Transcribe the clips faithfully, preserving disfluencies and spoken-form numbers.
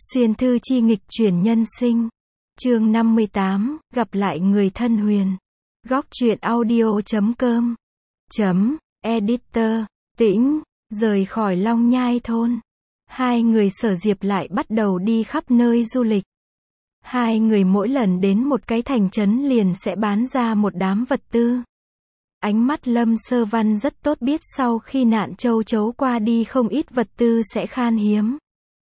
Xuyên thư chi nghịch chuyển nhân sinh. Chương năm mươi tám, gặp lại người thân Huyền. Góc truyện audio chấm com. Chấm, editor, Tĩnh, rời khỏi Long Nhai thôn. Hai người Sở Diệp lại bắt đầu đi khắp nơi du lịch. Hai người mỗi lần đến một cái thành trấn liền sẽ bán ra một đám vật tư. Ánh mắt Lâm Sơ Văn rất tốt biết sau khi nạn châu chấu qua đi không ít vật tư sẽ khan hiếm.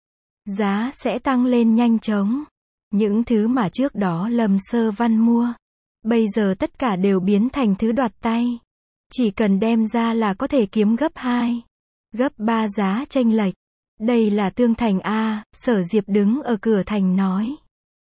Giá sẽ tăng lên nhanh chóng. Những thứ mà trước đó Lâm Sơ Văn mua, bây giờ tất cả đều biến thành thứ đoạt tay. Chỉ cần đem ra là có thể kiếm gấp hai, gấp ba giá chênh lệch. Đây là Tương Thành a, Sở Diệp đứng ở cửa thành nói.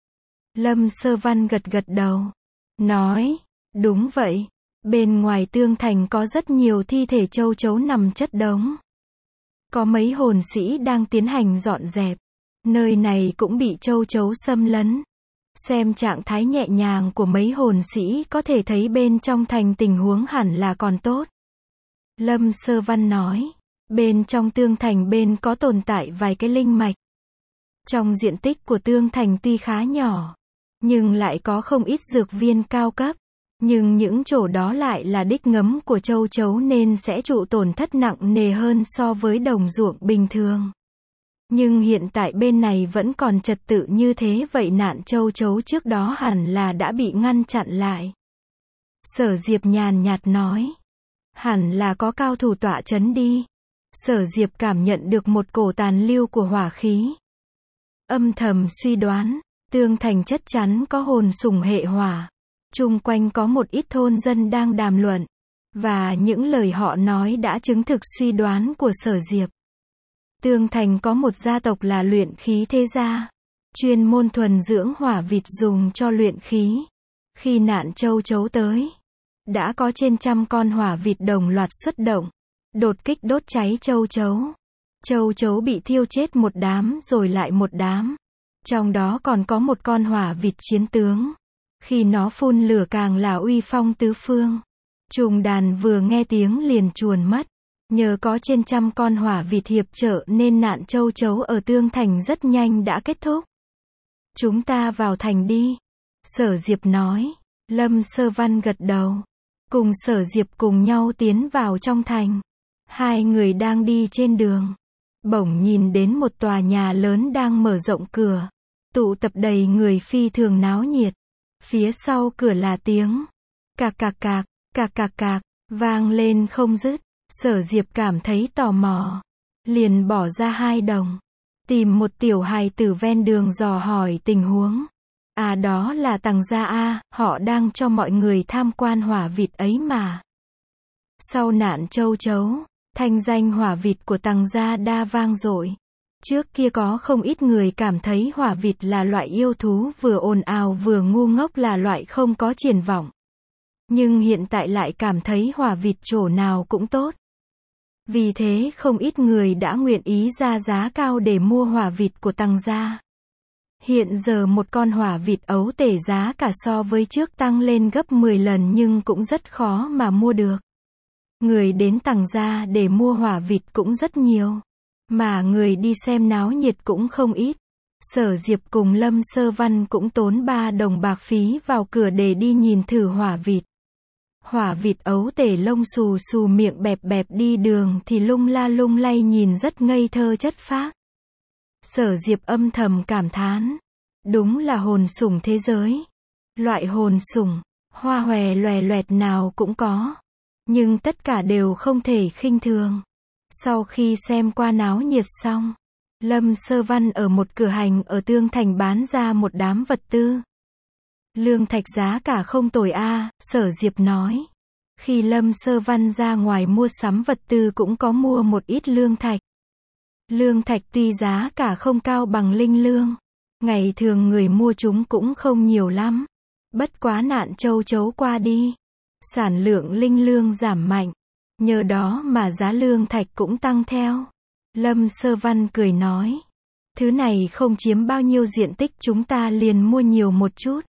Lâm Sơ Văn gật gật đầu. Nói, đúng vậy. Bên ngoài Tương Thành có rất nhiều thi thể châu chấu nằm chất đống. Có mấy hồn sĩ đang tiến hành dọn dẹp. Nơi này cũng bị châu chấu xâm lấn. Xem trạng thái nhẹ nhàng của mấy hồn sĩ có thể thấy bên trong thành tình huống hẳn là còn tốt. Lâm Sơ Văn nói, bên trong Tương Thành bên có tồn tại vài cái linh mạch. Trong diện tích của Tương Thành tuy khá nhỏ, nhưng lại có không ít dược viên cao cấp. Nhưng những chỗ đó lại là đích ngấm của châu chấu nên sẽ chịu tổn thất nặng nề hơn so với đồng ruộng bình thường. Nhưng hiện tại bên này vẫn còn trật tự như thế vậy nạn châu chấu trước đó hẳn là đã bị ngăn chặn lại. Sở Diệp nhàn nhạt nói. Hẳn là có cao thủ tọa chấn đi. Sở Diệp cảm nhận được một cổ tàn lưu của hỏa khí. Âm thầm suy đoán, Tương Thành chắc chắn có hồn sủng hệ hỏa. Chung quanh có một ít thôn dân đang đàm luận. Và những lời họ nói đã chứng thực suy đoán của Sở Diệp. Tương Thành có một gia tộc là luyện khí thế gia. Chuyên môn thuần dưỡng hỏa vịt dùng cho luyện khí. Khi nạn châu chấu tới, đã có trên trăm con hỏa vịt đồng loạt xuất động. Đột kích đốt cháy châu chấu. Châu chấu bị thiêu chết một đám rồi lại một đám. Trong đó còn có một con hỏa vịt chiến tướng. Khi nó phun lửa càng là uy phong tứ phương. Trùng đàn vừa nghe tiếng liền chuồn mất. Nhờ có trên trăm con hỏa vịt hiệp trợ nên nạn châu chấu ở Tương Thành rất nhanh đã kết thúc. Chúng ta vào thành đi. Sở Diệp nói. Lâm Sơ Văn gật đầu. Cùng Sở Diệp cùng nhau tiến vào trong thành. Hai người đang đi trên đường. Bỗng nhìn đến một tòa nhà lớn đang mở rộng cửa. Tụ tập đầy người phi thường náo nhiệt. Phía sau cửa là tiếng cạc cạc cạc, cạc cạc cạc, vang lên không dứt. Sở Diệp cảm thấy tò mò. Liền bỏ ra hai đồng. Tìm một tiểu hài tử ven đường dò hỏi tình huống. À đó là Tằng gia a, họ đang cho mọi người tham quan hỏa vịt ấy mà. Sau nạn châu chấu, thanh danh hỏa vịt của Tằng gia đa vang dội. Trước kia có không ít người cảm thấy hỏa vịt là loại yêu thú vừa ồn ào vừa ngu ngốc là loại không có triển vọng. Nhưng hiện tại lại cảm thấy hỏa vịt chỗ nào cũng tốt. Vì thế không ít người đã nguyện ý ra giá cao để mua hỏa vịt của Tằng gia. Hiện giờ một con hỏa vịt ấu tể giá cả so với trước tăng lên gấp mười lần nhưng cũng rất khó mà mua được. Người đến Tằng gia để mua hỏa vịt cũng rất nhiều. Mà người đi xem náo nhiệt cũng không ít. Sở Diệp cùng Lâm Sơ Văn cũng tốn ba đồng bạc phí vào cửa để đi nhìn thử hỏa vịt. Hỏa vịt ấu tể lông xù xù miệng bẹp bẹp đi đường thì lung la lung lay nhìn rất ngây thơ chất phác. Sở Diệp âm thầm cảm thán. Đúng là hồn sủng thế giới. Loại hồn sủng, hoa hòe loè loẹt nào cũng có. Nhưng tất cả đều không thể khinh thường. Sau khi xem qua náo nhiệt xong, Lâm Sơ Văn ở một cửa hàng ở Tương Thành bán ra một đám vật tư. Lương thạch giá cả không tồi a, Sở Diệp nói. Khi Lâm Sơ Văn ra ngoài mua sắm vật tư cũng có mua một ít lương thạch. Lương thạch tuy giá cả không cao bằng linh lương. Ngày thường người mua chúng cũng không nhiều lắm. Bất quá nạn châu chấu qua đi. Sản lượng linh lương giảm mạnh. Nhờ đó mà giá lương thạch cũng tăng theo. Lâm Sơ Văn cười nói. Thứ này không chiếm bao nhiêu diện tích chúng ta liền mua nhiều một chút.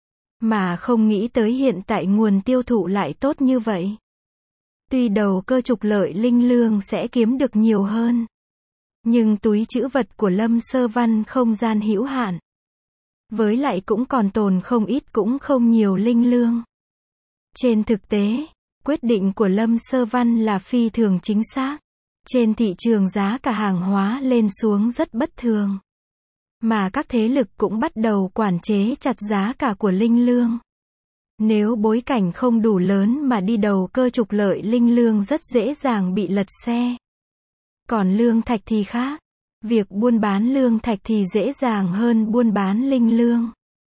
Mà không nghĩ tới hiện tại nguồn tiêu thụ lại tốt như vậy. Tuy đầu cơ trục lợi linh lương sẽ kiếm được nhiều hơn. Nhưng túi trữ vật của Lâm Sơ Văn không gian hữu hạn. Với lại cũng còn tồn không ít cũng không nhiều linh lương. Trên thực tế, quyết định của Lâm Sơ Văn là phi thường chính xác. Trên thị trường giá cả hàng hóa lên xuống rất bất thường. Mà các thế lực cũng bắt đầu quản chế chặt giá cả của linh lương. Nếu bối cảnh không đủ lớn mà đi đầu cơ trục lợi linh lương rất dễ dàng bị lật xe. Còn lương thạch thì khác. Việc buôn bán lương thạch thì dễ dàng hơn buôn bán linh lương.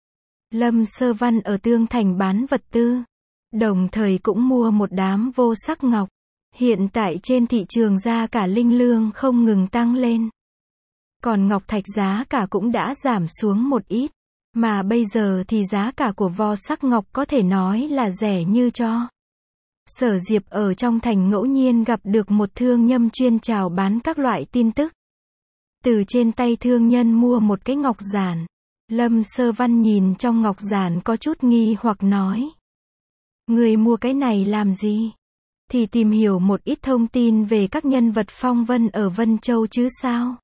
Lâm Sơ Văn ở Tương Thành bán vật tư. Đồng thời cũng mua một đám vô sắc ngọc. Hiện tại trên thị trường giá cả linh lương không ngừng tăng lên. Còn ngọc thạch giá cả cũng đã giảm xuống một ít. Mà bây giờ thì giá cả của vo sắc ngọc có thể nói là rẻ như cho. Sở Diệp ở trong thành ngẫu nhiên gặp được một thương nhân chuyên chào bán các loại tin tức. Từ trên tay thương nhân mua một cái ngọc giản. Lâm Sơ Văn nhìn trong ngọc giản có chút nghi hoặc nói. Người mua cái này làm gì? Thì tìm hiểu một ít thông tin về các nhân vật phong vân ở Vân Châu chứ sao?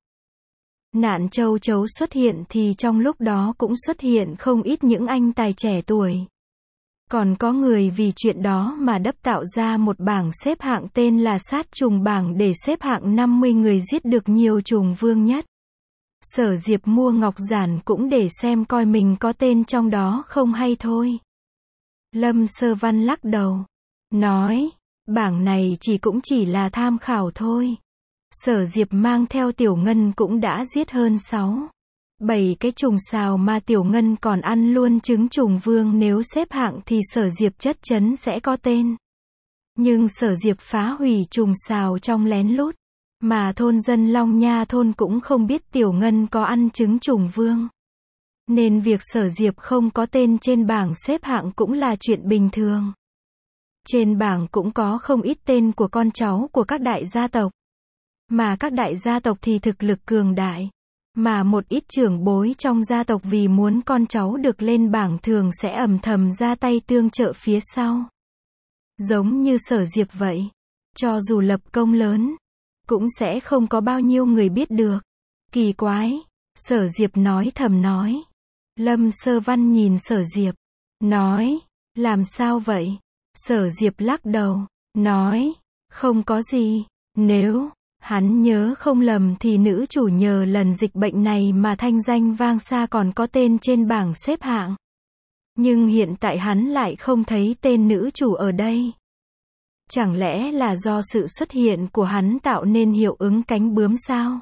Nạn châu chấu xuất hiện thì trong lúc đó cũng xuất hiện không ít những anh tài trẻ tuổi. Còn có người vì chuyện đó mà đắp tạo ra một bảng xếp hạng tên là sát trùng bảng để xếp hạng năm mươi người giết được nhiều trùng vương nhất. Sở Diệp mua ngọc giản cũng để xem coi mình có tên trong đó không hay thôi. Lâm Sơ Văn lắc đầu. Nói, bảng này chỉ cũng chỉ là tham khảo thôi. Sở Diệp mang theo Tiểu Ngân cũng đã giết hơn sáu, bảy cái trùng sào mà Tiểu Ngân còn ăn luôn trứng trùng vương, nếu xếp hạng thì Sở Diệp chất chấn sẽ có tên. Nhưng Sở Diệp phá hủy trùng sào trong lén lút, mà thôn dân Long Nha thôn cũng không biết Tiểu Ngân có ăn trứng trùng vương. Nên việc Sở Diệp không có tên trên bảng xếp hạng cũng là chuyện bình thường. Trên bảng cũng có không ít tên của con cháu của các đại gia tộc. Mà các đại gia tộc thì thực lực cường đại. Mà một ít trưởng bối trong gia tộc vì muốn con cháu được lên bảng thường sẽ ầm thầm ra tay tương trợ phía sau. Giống như Sở Diệp vậy. Cho dù lập công lớn, cũng sẽ không có bao nhiêu người biết được. Kỳ quái. Sở Diệp nói thầm nói. Lâm Sơ Văn nhìn Sở Diệp. Nói. Làm sao vậy? Sở Diệp lắc đầu. Nói. Không có gì. Nếu hắn nhớ không lầm thì nữ chủ nhờ lần dịch bệnh này mà thanh danh vang xa còn có tên trên bảng xếp hạng. Nhưng hiện tại hắn lại không thấy tên nữ chủ ở đây. Chẳng lẽ là do sự xuất hiện của hắn tạo nên hiệu ứng cánh bướm sao?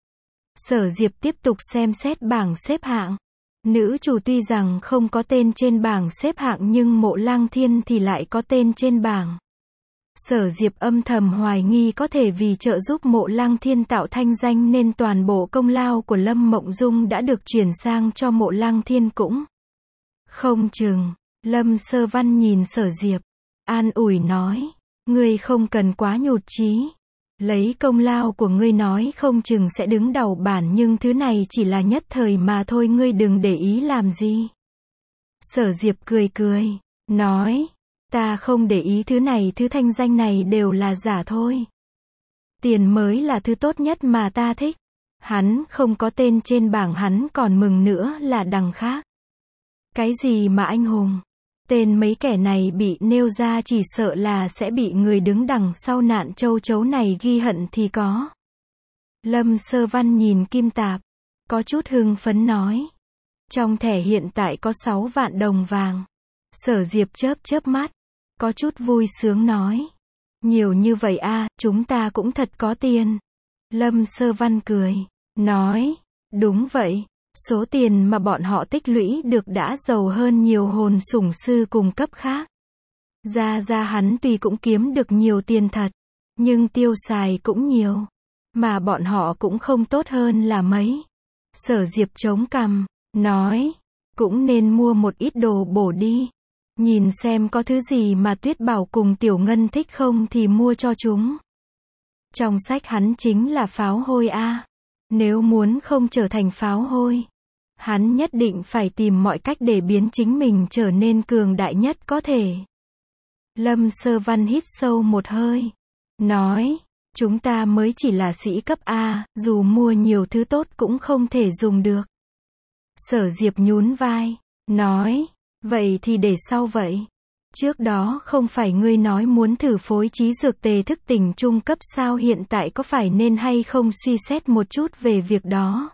Sở Diệp tiếp tục xem xét bảng xếp hạng. Nữ chủ tuy rằng không có tên trên bảng xếp hạng nhưng Mộ Lăng Thiên thì lại có tên trên bảng. Sở Diệp âm thầm hoài nghi có thể vì trợ giúp Mộ Lăng Thiên tạo thanh danh nên toàn bộ công lao của Lâm Mộng Dung đã được chuyển sang cho Mộ Lăng Thiên cũng. Không chừng. Lâm Sơ Văn nhìn Sở Diệp, an ủi nói, ngươi không cần quá nhụt chí. Lấy công lao của ngươi nói không chừng sẽ đứng đầu bảng nhưng thứ này chỉ là nhất thời mà thôi, ngươi đừng để ý làm gì. Sở Diệp cười cười, nói, ta không để ý thứ này, thứ thanh danh này đều là giả thôi. Tiền mới là thứ tốt nhất mà ta thích. Hắn không có tên trên bảng hắn còn mừng nữa là đằng khác. Cái gì mà anh hùng? Tên mấy kẻ này bị nêu ra chỉ sợ là sẽ bị người đứng đằng sau nạn châu chấu này ghi hận thì có. Lâm Sơ Văn nhìn kim tạp, có chút hưng phấn nói. Trong thẻ hiện tại có sáu vạn đồng vàng. Sở Diệp chớp chớp mắt, có chút vui sướng nói. Nhiều như vậy à, chúng ta cũng thật có tiền. Lâm Sơ Văn cười, nói, đúng vậy. Số tiền mà bọn họ tích lũy được đã giàu hơn nhiều hồn sủng sư cùng cấp khác. Ra ra hắn tuy cũng kiếm được nhiều tiền thật, nhưng tiêu xài cũng nhiều. Mà bọn họ cũng không tốt hơn là mấy. Sở Diệp chống cằm, nói, cũng nên mua một ít đồ bổ đi. Nhìn xem có thứ gì mà Tuyết Bảo cùng Tiểu Ngân thích không thì mua cho chúng. Trong sách hắn chính là pháo hôi a. Nếu muốn không trở thành pháo hôi, hắn nhất định phải tìm mọi cách để biến chính mình trở nên cường đại nhất có thể. Lâm Sơ Văn hít sâu một hơi, nói, Chúng ta mới chỉ là sĩ cấp A, dù mua nhiều thứ tốt cũng không thể dùng được. Sở Diệp nhún vai, nói, vậy thì để sau vậy. Trước đó không phải ngươi nói muốn thử phối trí dược tề thức tỉnh trung cấp sao, hiện tại có phải nên hay không suy xét một chút về việc đó?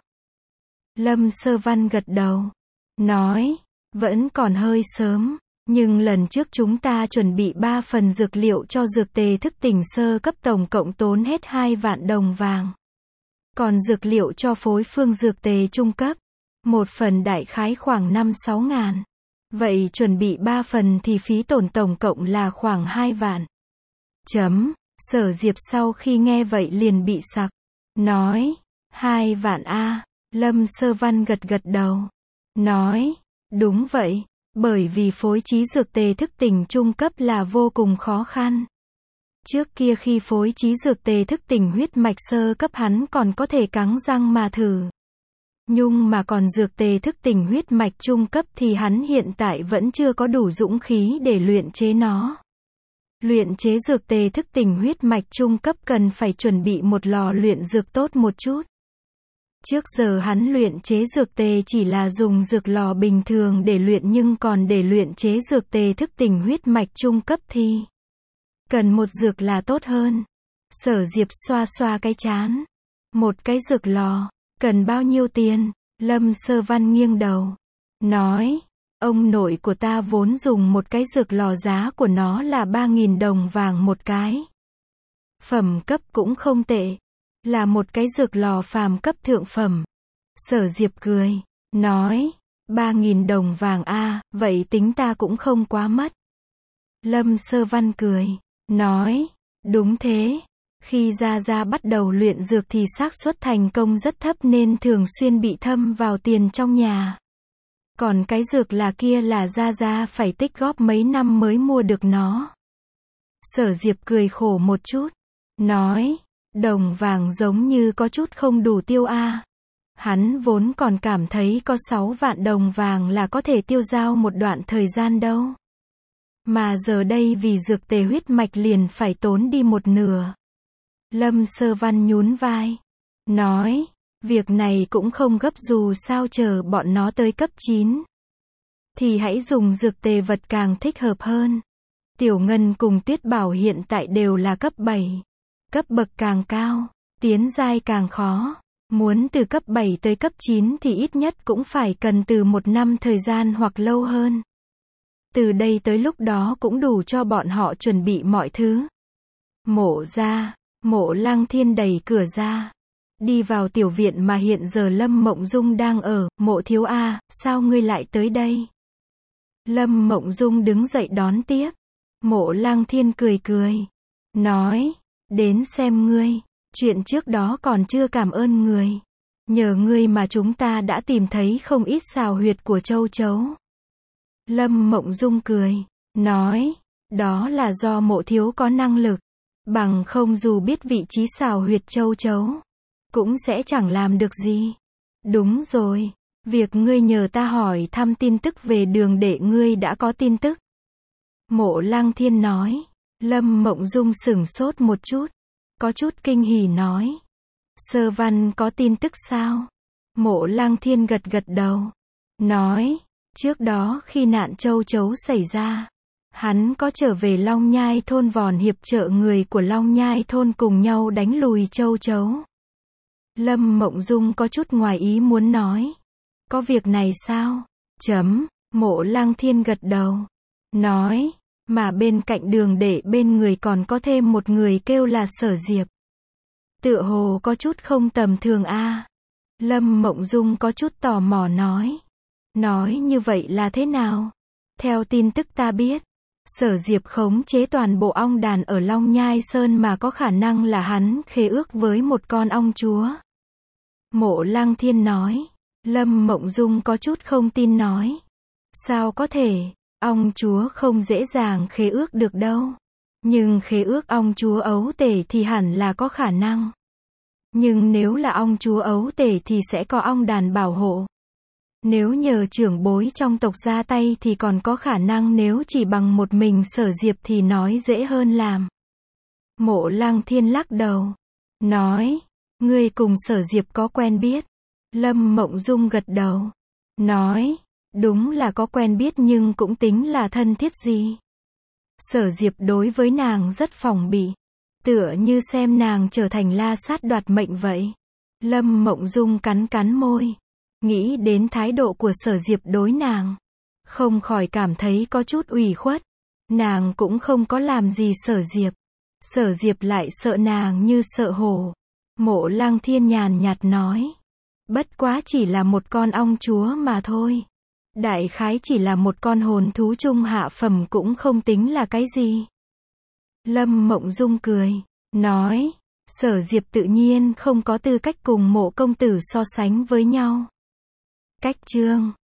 Lâm Sơ Văn gật đầu, nói, vẫn còn hơi sớm, nhưng lần trước chúng ta chuẩn bị ba phần dược liệu cho dược tề thức tỉnh sơ cấp tổng cộng tốn hết hai vạn đồng vàng. Còn dược liệu cho phối phương dược tề trung cấp, một phần đại khái khoảng năm sáu ngàn. Vậy chuẩn bị ba phần thì phí tổn tổng cộng là khoảng hai vạn. Chấm, Sở Diệp sau khi nghe vậy liền bị sặc. Nói, hai vạn a. Lâm Sơ Văn gật gật đầu. Nói, đúng vậy, bởi vì phối trí dược tề thức tỉnh trung cấp là vô cùng khó khăn. Trước kia khi phối trí dược tề thức tỉnh huyết mạch sơ cấp hắn còn có thể cắn răng mà thử. Nhưng mà còn dược tề thức tỉnh huyết mạch trung cấp thì hắn hiện tại vẫn chưa có đủ dũng khí để luyện chế nó. Luyện chế dược tề thức tỉnh huyết mạch trung cấp cần phải chuẩn bị một lò luyện dược tốt một chút. Trước giờ hắn luyện chế dược tề chỉ là dùng dược lò bình thường để luyện, nhưng còn để luyện chế dược tề thức tỉnh huyết mạch trung cấp thì cần một dược là tốt hơn. Sở Diệp xoa xoa cái trán. Một cái dược lò, cần bao nhiêu tiền? Lâm Sơ Văn nghiêng đầu, nói, ông nội của ta vốn dùng một cái dược lò, giá của nó là ba nghìn đồng vàng một cái. Phẩm cấp cũng không tệ, là một cái dược lò phàm cấp thượng phẩm. Sở Diệp cười, nói, ba nghìn đồng vàng a, vậy tính ta cũng không quá mất. Lâm Sơ Văn cười, nói, đúng thế. Khi Gia Gia bắt đầu luyện dược thì xác suất thành công rất thấp nên thường xuyên bị thâm vào tiền trong nhà. Còn cái dược là kia là Gia Gia phải tích góp mấy năm mới mua được nó. Sở Diệp cười khổ một chút, nói, đồng vàng giống như có chút không đủ tiêu a. Hắn vốn còn cảm thấy có sáu vạn đồng vàng là có thể tiêu dao một đoạn thời gian đâu. Mà giờ đây vì dược tề huyết mạch liền phải tốn đi một nửa. Lâm Sơ Văn nhún vai, nói, việc này cũng không gấp, dù sao chờ bọn nó tới cấp chín. Thì hãy dùng dược tề vật càng thích hợp hơn. Tiểu Ngân cùng Tuyết Bảo hiện tại đều là cấp bảy. Cấp bậc càng cao, tiến giai càng khó. Muốn từ cấp bảy tới cấp chín thì ít nhất cũng phải cần từ một năm thời gian hoặc lâu hơn. Từ đây tới lúc đó cũng đủ cho bọn họ chuẩn bị mọi thứ. Mộ ra. Mộ Lăng Thiên đẩy cửa ra, đi vào tiểu viện mà hiện giờ Lâm Mộng Dung đang ở. Mộ thiếu a, sao ngươi lại tới đây? Lâm Mộng Dung đứng dậy đón tiếp. Mộ Lăng Thiên cười cười, nói, đến xem ngươi, chuyện trước đó còn chưa cảm ơn người. Nhờ ngươi mà chúng ta đã tìm thấy không ít xào huyệt của châu chấu. Lâm Mộng Dung cười, nói, đó là do mộ thiếu có năng lực. Bằng không dù biết vị trí xào huyệt châu chấu, cũng sẽ chẳng làm được gì. Đúng rồi, việc ngươi nhờ ta hỏi thăm tin tức về Đường Đệ ngươi đã có tin tức. Mộ Lăng Thiên nói. Lâm Mộng Dung sửng sốt một chút, có chút kinh hỉ nói, Sơ Văn có tin tức sao? Mộ Lăng Thiên gật gật đầu, nói, trước đó khi nạn châu chấu xảy ra, hắn có trở về Long Nhai thôn vòn hiệp trợ người của Long Nhai thôn cùng nhau đánh lùi châu chấu. Lâm Mộng Dung có chút ngoài ý muốn nói, có việc này sao? Chấm, Mộ Lăng Thiên gật đầu, nói, mà bên cạnh Đường Đệ bên người còn có thêm một người kêu là Sở Diệp. Tựa hồ có chút không tầm thường a. À. Lâm Mộng Dung có chút tò mò nói, nói như vậy là thế nào? Theo tin tức ta biết, Sở Diệp khống chế toàn bộ ong đàn ở Long Nhai Sơn mà có khả năng là hắn khế ước với một con ong chúa. Mộ Lăng Thiên nói. Lâm Mộng Dung có chút không tin nói, sao có thể, ong chúa không dễ dàng khế ước được đâu. Nhưng khế ước ong chúa ấu tể thì hẳn là có khả năng. Nhưng nếu là ong chúa ấu tể thì sẽ có ong đàn bảo hộ. Nếu nhờ trưởng bối trong tộc ra tay thì còn có khả năng, nếu chỉ bằng một mình Sở Diệp thì nói dễ hơn làm. Mộ Lăng Thiên lắc đầu, nói, ngươi cùng Sở Diệp có quen biết. Lâm Mộng Dung gật đầu, nói, đúng là có quen biết nhưng cũng tính là thân thiết gì. Sở Diệp đối với nàng rất phòng bị, tựa như xem nàng trở thành la sát đoạt mệnh vậy. Lâm Mộng Dung cắn cắn môi, nghĩ đến thái độ của Sở Diệp đối nàng, không khỏi cảm thấy có chút ủy khuất. Nàng cũng không có làm gì Sở Diệp, Sở Diệp lại sợ nàng như sợ hổ. Mộ Lăng Thiên nhàn nhạt nói, bất quá chỉ là một con ong chúa mà thôi. Đại khái chỉ là một con hồn thú trung hạ phẩm cũng không tính là cái gì. Lâm Mộng Dung cười, nói, Sở Diệp tự nhiên không có tư cách cùng Mộ công tử so sánh với nhau. Cách chương